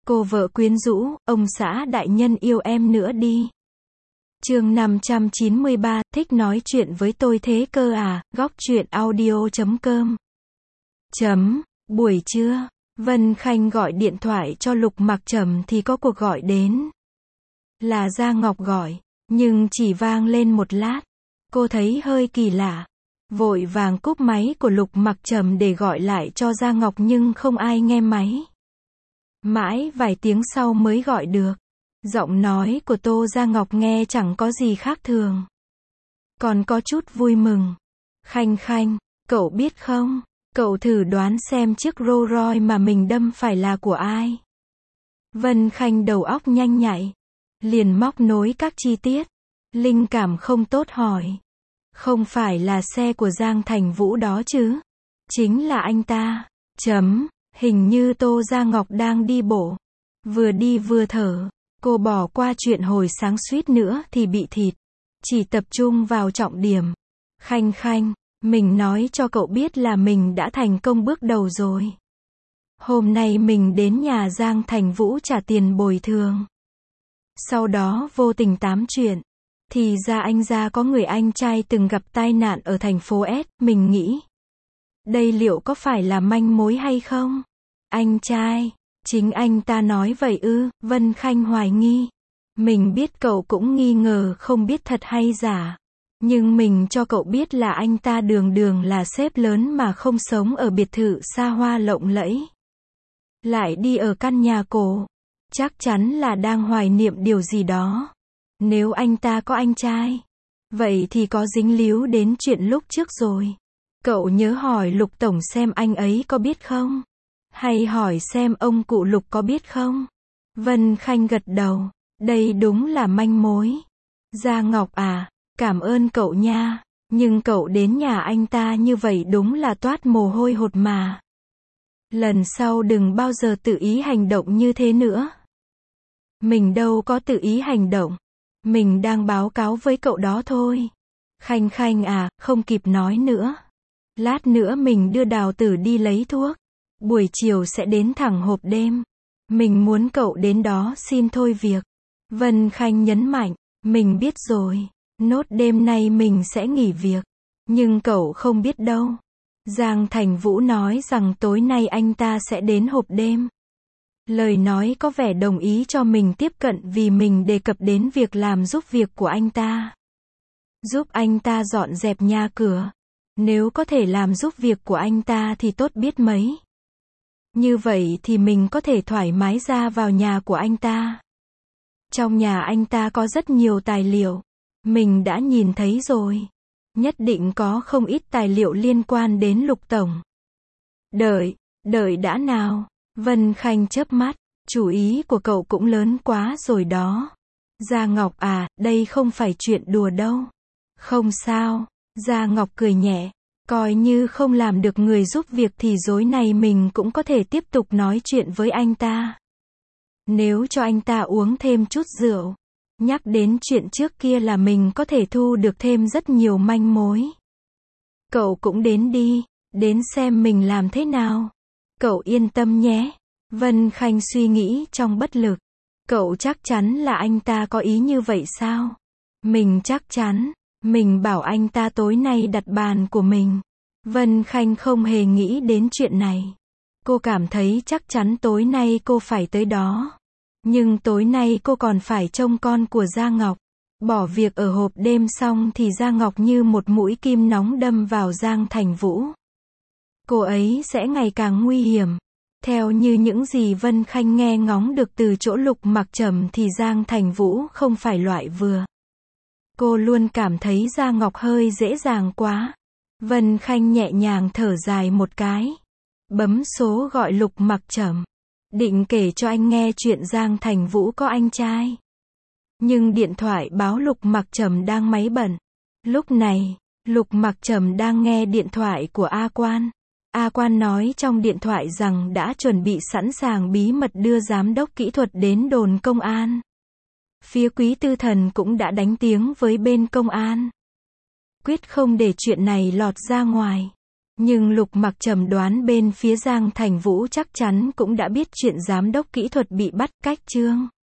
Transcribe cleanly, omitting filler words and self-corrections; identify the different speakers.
Speaker 1: Cô vợ quyến rũ, ông xã đại nhân yêu em nữa đi. Chương 593, thích nói chuyện với tôi thế cơ à, góc truyện audio.com. Buổi trưa, Vân Khanh gọi điện thoại cho Lục Mặc Trầm thì có cuộc gọi đến. Là Gia Ngọc gọi, nhưng chỉ vang lên một lát. Cô thấy hơi kỳ lạ. Vội vàng cúp máy của Lục Mặc Trầm để gọi lại cho Gia Ngọc nhưng không ai nghe máy. Mãi vài tiếng sau mới gọi được. Giọng nói của Tô Gia Ngọc nghe chẳng có gì khác thường. Còn có chút vui mừng. Khanh Khanh, cậu biết không, cậu thử đoán xem chiếc Rolls Royce mà mình đâm phải là của ai. Vân Khanh đầu óc nhanh nhạy. Liền móc nối các chi tiết. Linh cảm không tốt hỏi. Không phải là xe của Giang Thành Vũ đó chứ? Chính là anh ta. Hình như Tô Gia Ngọc đang đi bộ. Vừa đi vừa thở. Cô bỏ qua chuyện hồi sáng suýt nữa thì bị thịt. Chỉ tập trung vào trọng điểm. Khanh Khanh, mình nói cho cậu biết là mình đã thành công bước đầu rồi. Hôm nay mình đến nhà Giang Thành Vũ trả tiền bồi thường. Sau đó vô tình tám chuyện. Thì ra anh Gia có người anh trai từng gặp tai nạn ở thành phố S. Mình nghĩ, đây liệu có phải là manh mối hay không? Anh trai, chính anh ta nói vậy ư? Vân Khanh hoài nghi. Mình biết cậu cũng nghi ngờ không biết thật hay giả. Nhưng mình cho cậu biết là anh ta đường đường là sếp lớn mà không sống ở biệt thự xa hoa lộng lẫy. Lại đi ở căn nhà cổ. Chắc chắn là đang hoài niệm điều gì đó. Nếu anh ta có anh trai, vậy thì có dính líu đến chuyện lúc trước rồi. Cậu nhớ hỏi Lục Tổng xem anh ấy có biết không? Hay hỏi xem ông cụ Lục có biết không? Vân Khanh gật đầu. Đây đúng là manh mối. Gia Ngọc à, cảm ơn cậu nha. Nhưng cậu đến nhà anh ta như vậy đúng là toát mồ hôi hột mà. Lần sau đừng bao giờ tự ý hành động như thế nữa. Mình đâu có tự ý hành động. Mình đang báo cáo với cậu đó thôi. Khanh Khanh à, không kịp nói nữa. Lát nữa mình đưa Đào Tử đi lấy thuốc. Buổi chiều sẽ đến thẳng hộp đêm. Mình muốn cậu đến đó xin thôi việc. Vân Khanh nhấn mạnh, mình biết rồi. Nốt đêm nay mình sẽ nghỉ việc. Nhưng cậu không biết đâu. Giang Thành Vũ nói rằng tối nay anh ta sẽ đến hộp đêm. Lời nói có vẻ đồng ý cho mình tiếp cận vì mình đề cập đến việc làm giúp việc của anh ta. Giúp anh ta dọn dẹp nhà cửa. Nếu có thể làm giúp việc của anh ta thì tốt biết mấy. Như vậy thì mình có thể thoải mái ra vào nhà của anh ta. Trong nhà anh ta có rất nhiều tài liệu. Mình đã nhìn thấy rồi. Nhất định có không ít tài liệu liên quan đến Lục Tổng. Đợi đã nào. Vân Khanh chớp mắt. Chủ ý của cậu cũng lớn quá rồi đó. Gia Ngọc à, đây không phải chuyện đùa đâu. Không sao. Gia Ngọc cười nhẹ. Coi như không làm được người giúp việc thì tối nay mình cũng có thể tiếp tục nói chuyện với anh ta. Nếu cho anh ta uống thêm chút rượu. Nhắc đến chuyện trước kia là mình có thể thu được thêm rất nhiều manh mối. Cậu cũng đến đi. Đến xem mình làm thế nào. Cậu yên tâm nhé. Vân Khanh suy nghĩ trong bất lực. Cậu chắc chắn là anh ta có ý như vậy sao? Mình chắc chắn. Mình bảo anh ta tối nay đặt bàn của mình. Vân Khanh không hề nghĩ đến chuyện này. Cô cảm thấy chắc chắn tối nay cô phải tới đó. Nhưng tối nay cô còn phải trông con của Gia Ngọc. Bỏ việc ở hộp đêm xong thì Gia Ngọc như một mũi kim nóng đâm vào Giang Thành Vũ. Cô ấy sẽ ngày càng nguy hiểm. Theo như những gì Vân Khanh nghe ngóng được từ chỗ Lục Mặc Trầm thì Giang Thành Vũ không phải loại vừa. Cô luôn cảm thấy Gia Ngọc hơi dễ dàng quá. Vân Khanh nhẹ nhàng thở dài một cái. Bấm số gọi Lục Mặc Trầm. Định kể cho anh nghe chuyện Giang Thành Vũ có anh trai. Nhưng điện thoại báo Lục Mặc Trầm đang máy bận. Lúc này, Lục Mặc Trầm đang nghe điện thoại của A Quan. A Quan nói trong điện thoại rằng đã chuẩn bị sẵn sàng bí mật đưa giám đốc kỹ thuật đến đồn công an. Phía Quý Tư Thần cũng đã đánh tiếng với bên công an. Quyết không để chuyện này lọt ra ngoài. Nhưng Lục Mặc Trầm đoán bên phía Giang Thành Vũ chắc chắn cũng đã biết chuyện giám đốc kỹ thuật bị bắt, cách Trương